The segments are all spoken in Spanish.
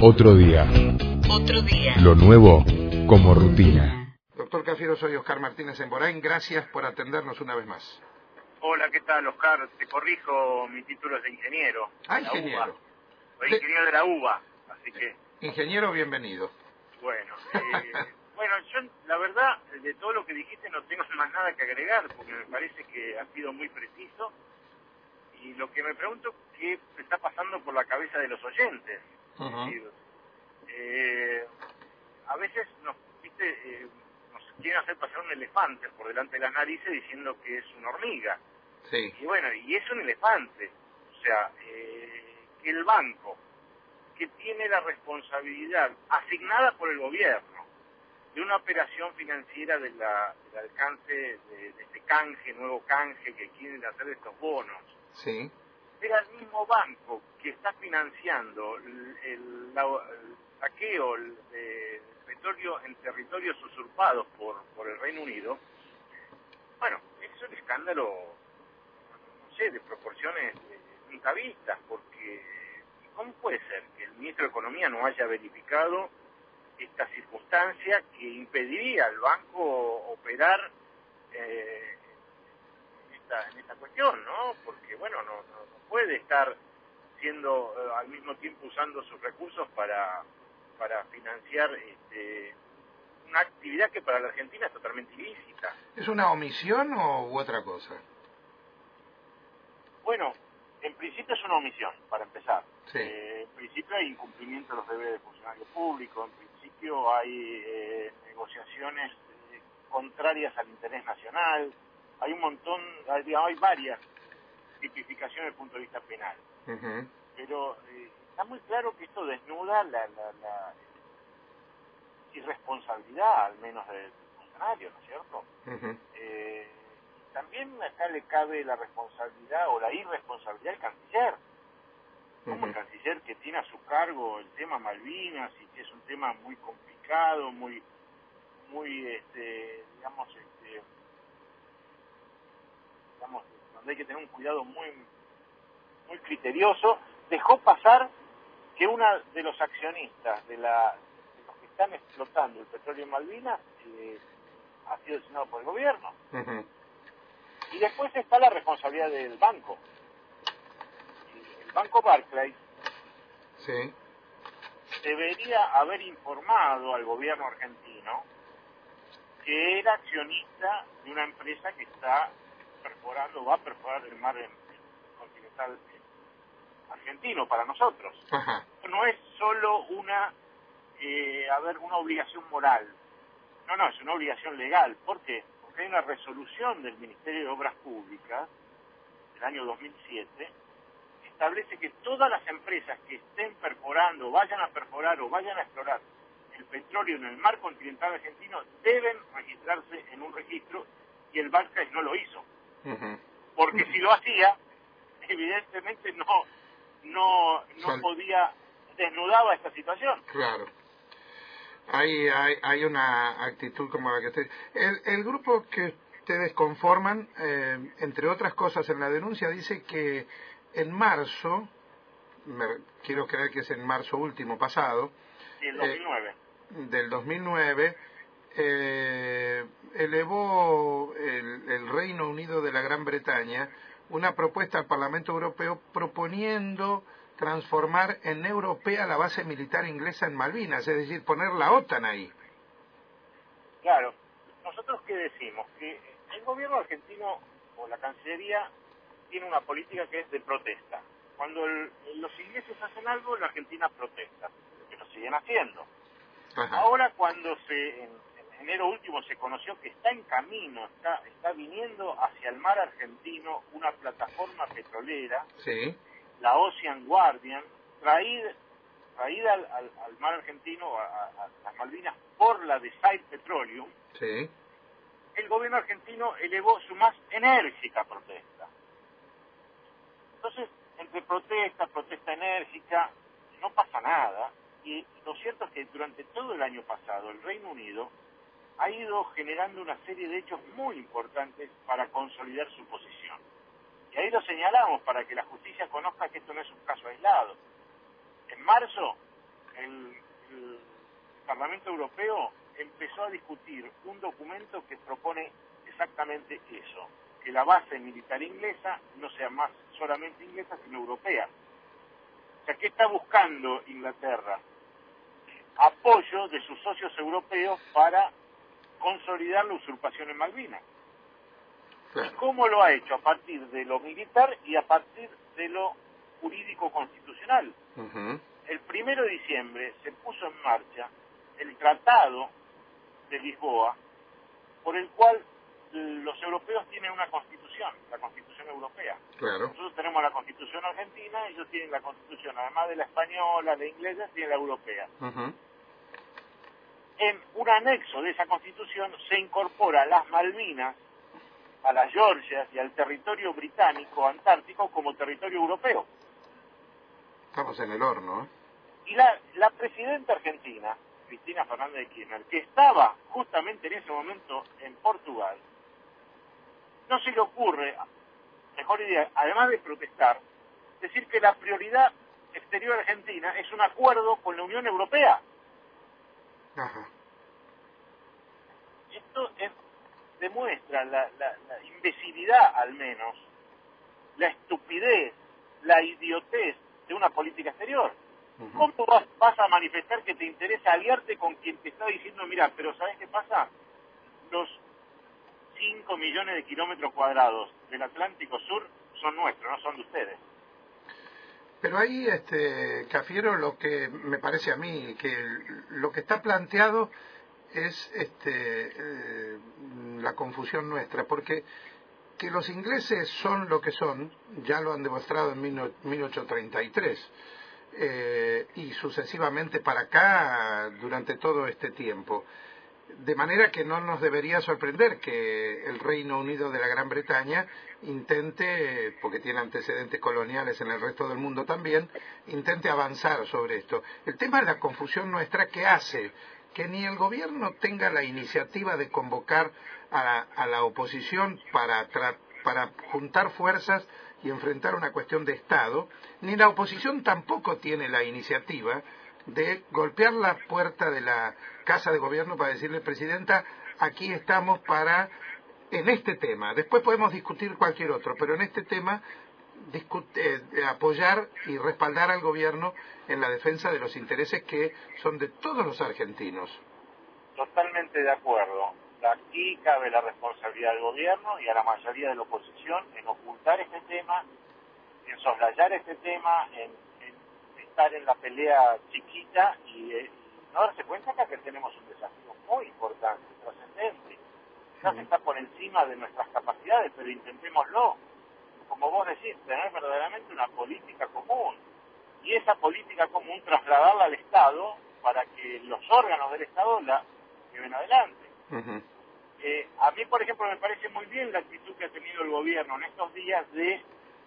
Otro día. Otro día. Lo nuevo como rutina. Doctor Cafiero, soy Oscar Martínez Emborain. Gracias por atendernos una vez más. Hola, ¿qué tal, Oscar? Te corrijo, mi título es de ingeniero. Ah, ingeniero. Soy ingeniero de la UBA, así que... Ingeniero, bienvenido. Bueno, yo la verdad, de todo lo que dijiste no tengo más nada que agregar, porque me parece que ha sido muy preciso. Y lo que me pregunto, ¿qué está pasando por la cabeza de los oyentes? Es decir, a veces nos quieren hacer pasar un elefante por delante de las narices diciendo que es una hormiga. Sí. Y bueno, y es un elefante. O sea, que el banco, que tiene la responsabilidad asignada por el gobierno de una operación financiera del alcance de este canje, nuevo canje que quieren hacer de estos bonos, Sí. era el mismo banco que está financiando el saqueo de petróleo en territorios usurpados por el Reino Unido. Bueno, es un escándalo, no sé, de proporciones nunca vistas, porque ¿cómo puede ser que el ministro de Economía no haya verificado esta circunstancia que impediría al banco operar en esta cuestión, ¿no? Porque, bueno, no puede estar siendo al mismo tiempo usando sus recursos para financiar una actividad que para la Argentina es totalmente ilícita. ¿Es una omisión u otra cosa? Bueno, en principio es una omisión, para empezar. Sí. En principio hay incumplimiento de los deberes de funcionario público, en principio hay negociaciones contrarias al interés nacional, hay un montón, hay varias tipificaciones desde el punto de vista penal. Uh-huh. Pero está muy claro que esto desnuda la irresponsabilidad, al menos del funcionario, ¿no es cierto? Uh-huh. También acá le cabe la responsabilidad o la irresponsabilidad del canciller. Como el canciller que tiene a su cargo el tema Malvinas y que es un tema muy complicado, muy donde hay que tener un cuidado muy criterioso, dejó pasar que uno de los accionistas de los que están explotando el petróleo en Malvinas ha sido designado por el gobierno. Uh-huh. Y después está la responsabilidad del banco. El banco Barclays Sí. debería haber informado al gobierno argentino que era accionista de una empresa que va a perforar el mar continental argentino para nosotros. Uh-huh. No es solo una obligación moral. No, es una obligación legal. ¿Por qué? Porque hay una resolución del Ministerio de Obras Públicas del año 2007 que establece que todas las empresas que estén perforando, vayan a perforar o vayan a explorar el petróleo en el mar continental argentino deben registrarse en un registro, y el Barclays no lo hizo. Uh-huh. Porque si lo hacía, evidentemente no desnudaba esta situación. Claro. Hay una actitud como la que usted... El grupo que ustedes conforman, entre otras cosas en la denuncia, dice que en marzo, quiero creer que es en marzo último pasado, del 2009, elevó el Reino Unido de la Gran Bretaña una propuesta al Parlamento Europeo proponiendo transformar en europea la base militar inglesa en Malvinas, es decir, poner la OTAN ahí. Claro. ¿Nosotros qué decimos? Que el gobierno argentino o la Cancillería tiene una política que es de protesta. Cuando los ingleses hacen algo, la Argentina protesta, que lo siguen haciendo. Ajá. Ahora, cuando en enero último se conoció que está en camino, está viniendo hacia el mar argentino una plataforma petrolera, Sí. la Ocean Guardian, traída al mar argentino, a las Malvinas, por la de Sail Petroleum, Sí. el gobierno argentino elevó su más enérgica protesta. Entonces, entre protesta enérgica, no pasa nada, y lo cierto es que durante todo el año pasado el Reino Unido ha ido generando una serie de hechos muy importantes para consolidar su posición. Y ahí lo señalamos para que la justicia conozca que esto no es un caso aislado. En marzo, el Parlamento Europeo empezó a discutir un documento que propone exactamente eso, que la base militar inglesa no sea más solamente inglesa, sino europea. O sea, ¿qué está buscando Inglaterra? Apoyo de sus socios europeos para consolidar la usurpación en Malvinas. Claro. ¿Y cómo lo ha hecho? A partir de lo militar y a partir de lo jurídico constitucional. Uh-huh. El 1 de diciembre se puso en marcha el Tratado de Lisboa, por el cual los europeos tienen una constitución, la Constitución Europea. Claro. Nosotros tenemos la Constitución argentina, ellos tienen la Constitución, además de la española, la inglesa, tienen la europea. Uh-huh. En un anexo de esa Constitución se incorpora las Malvinas, a las Georgias y al territorio británico antártico como territorio europeo. Estamos en el horno, ¿eh? Y la presidenta argentina, Cristina Fernández de Kirchner, que estaba justamente en ese momento en Portugal, no se le ocurre, mejor idea, además de protestar, decir que la prioridad exterior argentina es un acuerdo con la Unión Europea. Ajá. Esto demuestra la imbecilidad, al menos, la estupidez, la idiotez de una política exterior. Uh-huh. ¿Cómo vas a manifestar que te interesa aliarte con quien te está diciendo, mira, pero ¿sabes qué pasa? Los 5 millones de kilómetros cuadrados del Atlántico Sur son nuestros, no son de ustedes? Pero ahí, Cafiero, lo que me parece a mí, que lo que está planteado es la confusión nuestra, porque que los ingleses son lo que son, ya lo han demostrado en 1833, y sucesivamente para acá durante todo este tiempo. De manera que no nos debería sorprender que el Reino Unido de la Gran Bretaña intente, porque tiene antecedentes coloniales en el resto del mundo también, intente avanzar sobre esto. El tema es la confusión nuestra que hace que ni el gobierno tenga la iniciativa de convocar a la oposición para juntar fuerzas y enfrentar una cuestión de Estado, ni la oposición tampoco tiene la iniciativa de golpear la puerta de la Casa de Gobierno para decirle, Presidenta, aquí estamos para, en este tema, después podemos discutir cualquier otro, pero en este tema apoyar y respaldar al gobierno en la defensa de los intereses que son de todos los argentinos. Totalmente de acuerdo. Aquí cabe la responsabilidad del gobierno y a la mayoría de la oposición en ocultar este tema, en soslayar este tema, en estar en la pelea chiquita y no darse cuenta que tenemos un desafío muy importante, trascendente. Quizás está por encima de nuestras capacidades, pero intentémoslo. Como vos decís, tener verdaderamente una política común. Y esa política común trasladarla al Estado para que los órganos del Estado la lleven adelante. Uh-huh. A mí, por ejemplo, me parece muy bien la actitud que ha tenido el gobierno en estos días de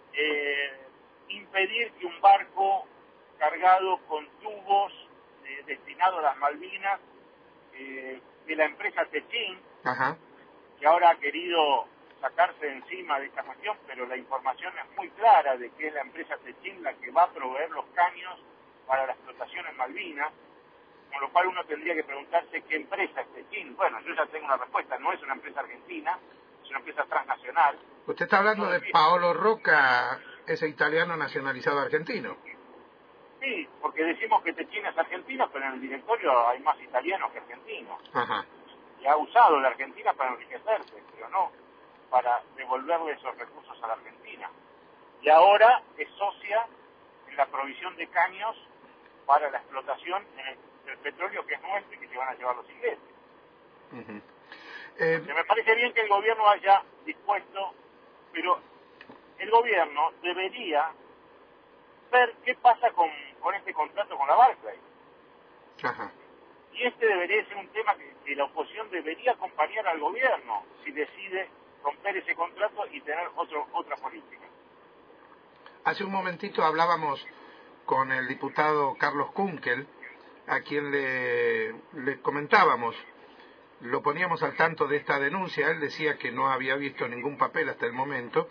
impedir que un barco cargado con tubos destinados a las Malvinas de la empresa Techin, Ajá. que ahora ha querido sacarse de encima de esta cuestión, pero la información es muy clara de que es la empresa Techin la que va a proveer los caños para la explotación en Malvinas, con lo cual uno tendría que preguntarse qué empresa es Techin. Bueno, yo ya tengo una respuesta, no es una empresa argentina, es una empresa transnacional. Usted está hablando de Paolo Rocca, ese italiano nacionalizado argentino. Sí, porque decimos que Techin es argentino, pero en el directorio hay más italianos que argentinos. Ajá. Y ha usado la Argentina para enriquecerse, pero no para devolverle esos recursos a la Argentina. Y ahora es socia en la provisión de caños para la explotación del petróleo que es nuestro y que se van a llevar los ingleses. Uh-huh. Me parece bien que el gobierno haya dispuesto, pero el gobierno debería ver qué pasa con este contrato con la Barclays. Ajá. Y este debería ser un tema que la oposición debería acompañar al gobierno si decide romper ese contrato y tener otra política. Hace un momentito hablábamos con el diputado Carlos Kunkel, a quien le comentábamos, lo poníamos al tanto de esta denuncia. Él decía que no había visto ningún papel hasta el momento,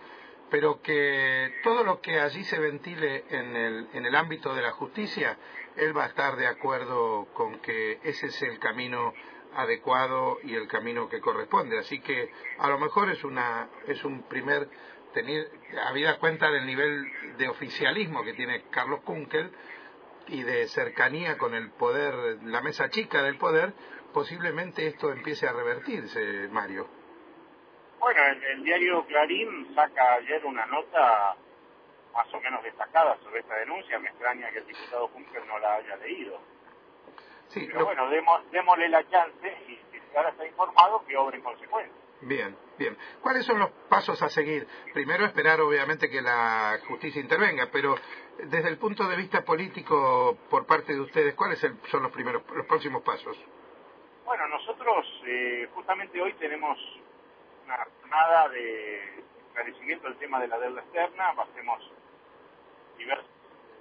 pero que todo lo que allí se ventile en el ámbito de la justicia, él va a estar de acuerdo con que ese es el camino adecuado y el camino que corresponde. Así que a lo mejor es un primer, habida cuenta del nivel de oficialismo que tiene Carlos Kunkel y de cercanía con el poder, la mesa chica del poder, posiblemente esto empiece a revertirse, Mario. Bueno, el diario Clarín saca ayer una nota más o menos destacada sobre esta denuncia. Me extraña que el diputado Kunkel no la haya leído. Sí, pero bueno, démosle la chance y si ahora está informado, que obre en consecuencia. Bien, bien. ¿Cuáles son los pasos a seguir? Primero esperar obviamente que la justicia intervenga, pero desde el punto de vista político por parte de ustedes, ¿cuáles son los próximos pasos? Bueno, nosotros justamente hoy tenemos una jornada de esclarecimiento del tema de la deuda externa. Hacemos diversos,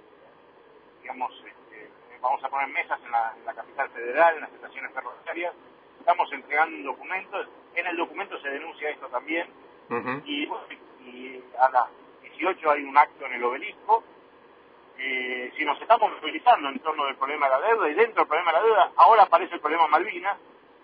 vamos a poner mesas en la capital federal, en las estaciones ferroviarias. Estamos entregando documentos. En el documento se denuncia esto también. Uh-huh. Y a las 18 hay un acto en el Obelisco. Si nos estamos movilizando en torno del problema de la deuda, y dentro del problema de la deuda, ahora aparece el problema Malvinas.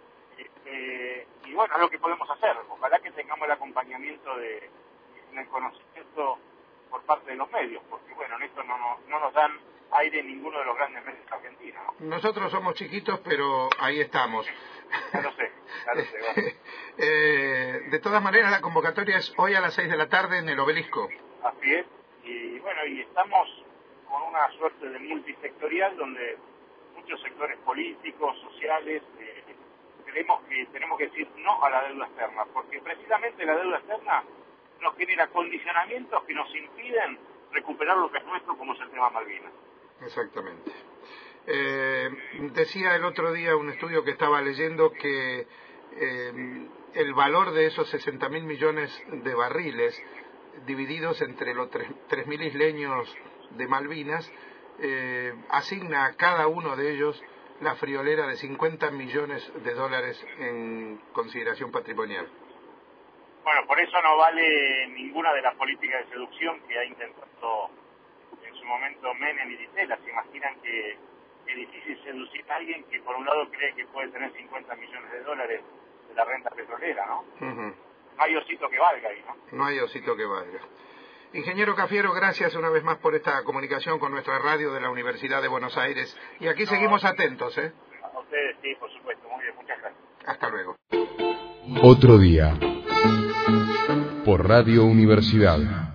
Y bueno, es lo que podemos hacer. Ojalá que tengamos el acompañamiento en el conocimiento por parte de los medios, porque bueno, en esto no nos dan aire ninguno de los grandes medios argentinos. Nosotros somos chiquitos, pero ahí estamos. Ya lo sé. Bueno. De todas maneras, la convocatoria es hoy a las 6 de la tarde en el Obelisco. Así es. Y bueno, y estamos con una suerte de multisectorial donde muchos sectores políticos, sociales, creemos que tenemos que decir no a la deuda externa, porque precisamente la deuda externa nos genera condicionamientos que nos impiden recuperar lo que es nuestro, como es el tema Malvinas. Exactamente. Decía el otro día un estudio que estaba leyendo que el valor de esos 60.000 millones de barriles divididos entre los 3.000 isleños de Malvinas asigna a cada uno de ellos la friolera de 50 millones de dólares en consideración patrimonial. Bueno, por eso no vale ninguna de las políticas de seducción que ha intentado en su momento Menem y Ditela. Se imaginan que es difícil seducir a alguien que por un lado cree que puede tener 50 millones de dólares de la renta petrolera, ¿no? Uh-huh. No hay osito que valga ahí, ¿no? No hay osito que valga. Ingeniero Cafiero, gracias una vez más por esta comunicación con nuestra radio de la Universidad de Buenos Aires. Y aquí seguimos atentos, ¿eh? A ustedes sí, por supuesto. Muy bien, muchas gracias. Hasta luego. Otro día. Por Radio Universidad.